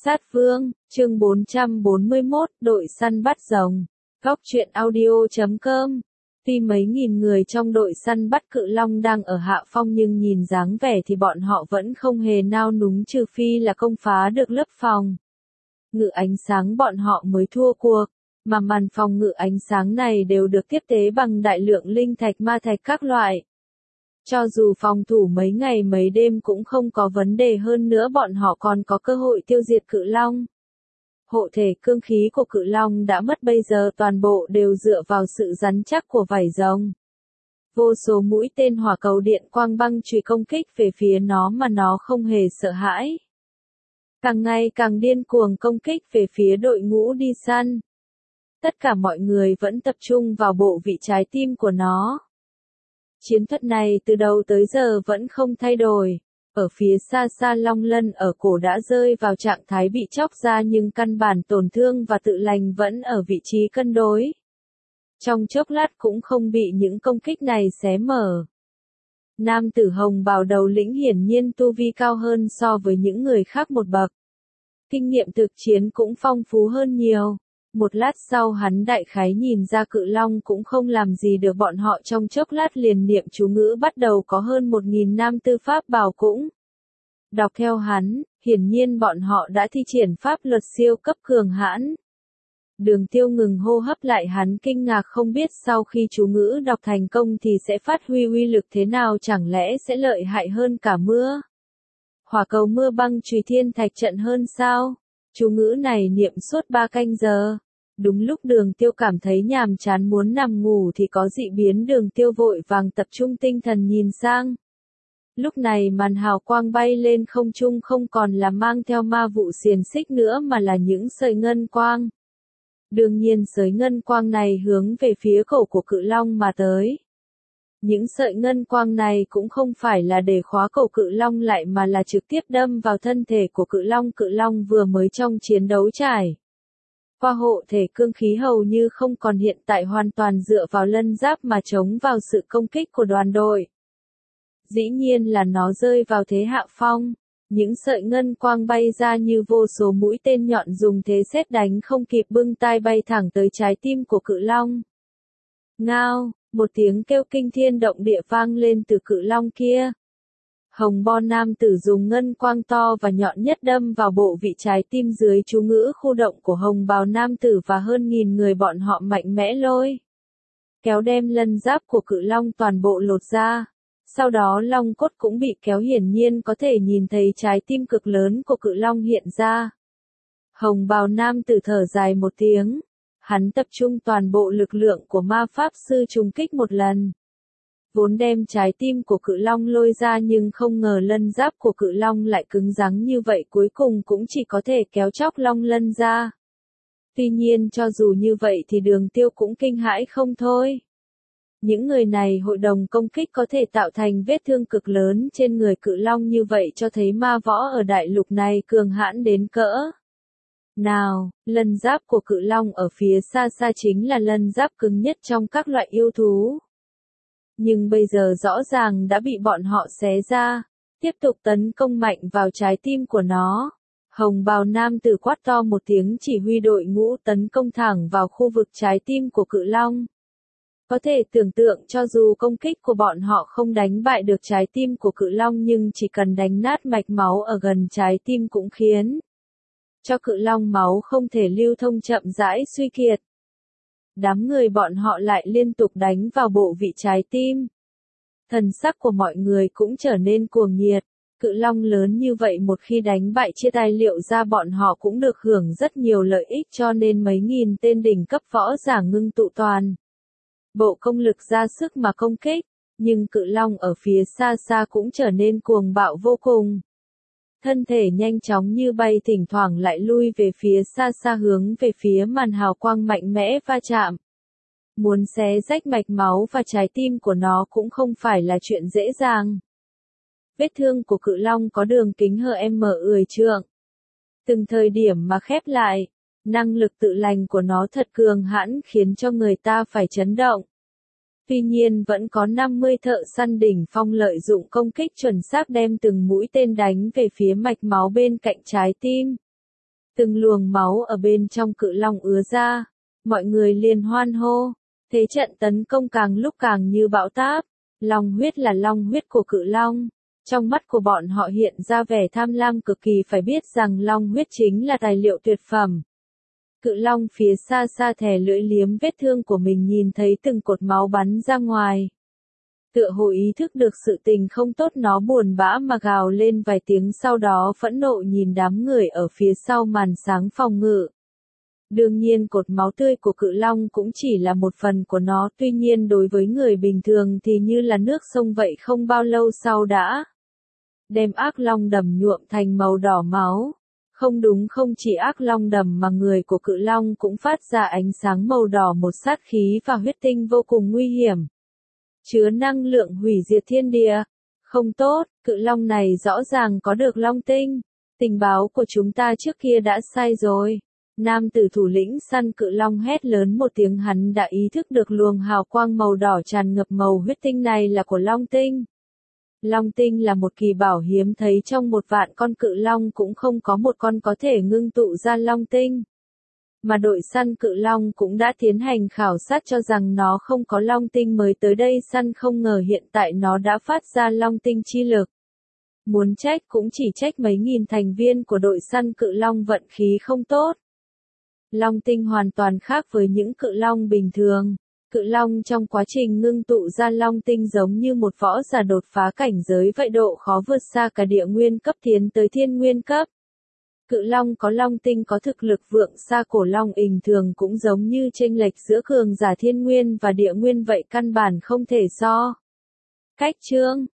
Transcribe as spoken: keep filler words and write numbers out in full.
Sát Vương, chương bốn trăm bốn mươi mốt, đội săn bắt rồng. Góc truyện audio chấm com. Tuy mấy nghìn người trong đội săn bắt cự long đang ở hạ phong nhưng nhìn dáng vẻ thì bọn họ vẫn không hề nao núng trừ phi là công phá được lớp phòng ngự ánh sáng bọn họ mới thua cuộc, mà màn phòng ngự ánh sáng này đều được tiếp tế bằng đại lượng linh thạch ma thạch các loại. Cho dù phòng thủ mấy ngày mấy đêm cũng không có vấn đề, hơn nữa bọn họ còn có cơ hội tiêu diệt cự long. Hộ thể cương khí của cự long đã mất, bây giờ toàn bộ đều dựa vào sự rắn chắc của vảy rồng. Vô số mũi tên hỏa cầu điện quang băng chùy công kích về phía nó mà nó không hề sợ hãi. Càng ngày càng điên cuồng công kích về phía đội ngũ đi săn. Tất cả mọi người vẫn tập trung vào bộ vị trái tim của nó. Chiến thuật này từ đầu tới giờ vẫn không thay đổi. Ở phía xa xa long lân ở cổ đã rơi vào trạng thái bị chóc ra, nhưng căn bản tổn thương và tự lành vẫn ở vị trí cân đối. Trong chốc lát cũng không bị những công kích này xé mở. Nam tử hồng bào đầu lĩnh hiển nhiên tu vi cao hơn so với những người khác một bậc. Kinh nghiệm thực chiến cũng phong phú hơn nhiều. Một lát sau hắn đại khái nhìn ra cự long cũng không làm gì được bọn họ, trong chốc lát liền niệm chú ngữ bắt đầu có hơn một nghìn nam tư pháp bảo cũng đọc theo hắn, hiển nhiên bọn họ đã thi triển pháp luật siêu cấp cường hãn. Đường Tiêu ngừng hô hấp lại, hắn kinh ngạc không biết sau khi chú ngữ đọc thành công thì sẽ phát huy uy lực thế nào, chẳng lẽ sẽ lợi hại hơn cả mưa hỏa cầu mưa băng chùy thiên thạch trận hơn sao? Chú ngữ này niệm suốt ba canh giờ. Đúng lúc Đường Tiêu cảm thấy nhàm chán muốn nằm ngủ thì có dị biến, Đường Tiêu vội vàng tập trung tinh thần nhìn sang. Lúc này màn hào quang bay lên không trung không còn là mang theo ma vụ xiềng xích nữa mà là những sợi ngân quang. Đương nhiên sợi ngân quang này hướng về phía cổ của cự long mà tới. Những sợi ngân quang này cũng không phải là để khóa cổ cự long lại mà là trực tiếp đâm vào thân thể của cự long. Cự long vừa mới trong chiến đấu trải qua hộ thể cương khí hầu như không còn, hiện tại hoàn toàn dựa vào lân giáp mà chống vào sự công kích của đoàn đội. Dĩ nhiên là nó rơi vào thế hạ phong. Những sợi ngân quang bay ra như vô số mũi tên nhọn dùng thế sét đánh không kịp bưng tai bay thẳng tới trái tim của cự long. Ngao, một tiếng kêu kinh thiên động địa vang lên từ cự long kia. Hồng Bo nam tử dùng ngân quang to và nhọn nhất đâm vào bộ vị trái tim dưới chú ngữ khu động của hồng bào nam tử, và hơn nghìn người bọn họ mạnh mẽ lôi kéo đem lân giáp của cự long toàn bộ lột ra. Sau đó long cốt cũng bị kéo, hiển nhiên có thể nhìn thấy trái tim cực lớn của cự long hiện ra. Hồng bào nam tử thở dài một tiếng. Hắn tập trung toàn bộ lực lượng của ma pháp sư trùng kích một lần. Vốn đem trái tim của cự long lôi ra, nhưng không ngờ lân giáp của cự long lại cứng rắn như vậy, cuối cùng cũng chỉ có thể kéo chóc long lân ra. Tuy nhiên cho dù như vậy thì Đường Tiêu cũng kinh hãi không thôi. Những người này hội đồng công kích có thể tạo thành vết thương cực lớn trên người cự long, như vậy cho thấy ma võ ở đại lục này cường hãn đến cỡ nào. Lân giáp của cự long ở phía xa xa chính là lân giáp cứng nhất trong các loại yêu thú. Nhưng bây giờ rõ ràng đã bị bọn họ xé ra, tiếp tục tấn công mạnh vào trái tim của nó. Hồng bào nam tử quát to một tiếng, chỉ huy đội ngũ tấn công thẳng vào khu vực trái tim của cự long. Có thể tưởng tượng cho dù công kích của bọn họ không đánh bại được trái tim của cự long, nhưng chỉ cần đánh nát mạch máu ở gần trái tim cũng khiến cho cự long máu không thể lưu thông, chậm rãi suy kiệt. Đám người bọn họ lại liên tục đánh vào bộ vị trái tim. Thần sắc của mọi người cũng trở nên cuồng nhiệt. Cự long lớn như vậy một khi đánh bại chia tài liệu ra, bọn họ cũng được hưởng rất nhiều lợi ích, cho nên mấy nghìn tên đỉnh cấp võ giả ngưng tụ toàn bộ công lực ra sức mà công kích. Nhưng cự long ở phía xa xa cũng trở nên cuồng bạo vô cùng. Thân thể nhanh chóng như bay, thỉnh thoảng lại lui về phía xa xa hướng về phía màn hào quang mạnh mẽ va chạm. Muốn xé rách mạch máu và trái tim của nó cũng không phải là chuyện dễ dàng. Vết thương của cự long có đường kính hm mười trượng. Từng thời điểm mà khép lại, năng lực tự lành của nó thật cường hãn khiến cho người ta phải chấn động. Tuy nhiên vẫn có năm mươi thợ săn đỉnh phong lợi dụng công kích chuẩn xác đem từng mũi tên đánh về phía mạch máu bên cạnh trái tim. Từng luồng máu ở bên trong cự long ứa ra, mọi người liền hoan hô, thế trận tấn công càng lúc càng như bão táp, long huyết là long huyết của cự long. Trong mắt của bọn họ hiện ra vẻ tham lam cực kỳ, phải biết rằng long huyết chính là tài liệu tuyệt phẩm. Cự long phía xa xa thè lưỡi liếm vết thương của mình, nhìn thấy từng cột máu bắn ra ngoài. Tựa hồ ý thức được sự tình không tốt, nó buồn bã mà gào lên vài tiếng, sau đó phẫn nộ nhìn đám người ở phía sau màn sáng phòng ngự. Đương nhiên cột máu tươi của cự long cũng chỉ là một phần của nó, tuy nhiên đối với người bình thường thì như là nước sông vậy, không bao lâu sau đã đem ác long đầm nhuộm thành màu đỏ máu. Không đúng, không chỉ ác long đầm mà người của cự long cũng phát ra ánh sáng màu đỏ, một sát khí và huyết tinh vô cùng nguy hiểm, chứa năng lượng hủy diệt thiên địa. Không tốt, cự long này rõ ràng có được long tinh. Tình báo của chúng ta trước kia đã sai rồi. Nam tử thủ lĩnh săn cự long hét lớn một tiếng, hắn đã ý thức được luồng hào quang màu đỏ tràn ngập màu huyết tinh này là của long tinh. Long tinh là một kỳ bảo hiếm, thấy trong một vạn con cự long cũng không có một con có thể ngưng tụ ra long tinh. Mà đội săn cự long cũng đã tiến hành khảo sát cho rằng nó không có long tinh, mới tới đây săn, không ngờ hiện tại nó đã phát ra long tinh chi lực. Muốn trách cũng chỉ trách mấy nghìn thành viên của đội săn cự long vận khí không tốt. Long tinh hoàn toàn khác với những cự long bình thường. Cự long trong quá trình ngưng tụ ra long tinh giống như một võ giả đột phá cảnh giới vậy, độ khó vượt xa cả địa nguyên cấp tiến tới thiên nguyên cấp. Cự long có long tinh có thực lực vượt xa cổ long bình thường, cũng giống như chênh lệch giữa cường giả thiên nguyên và địa nguyên vậy, căn bản không thể so. Cách chương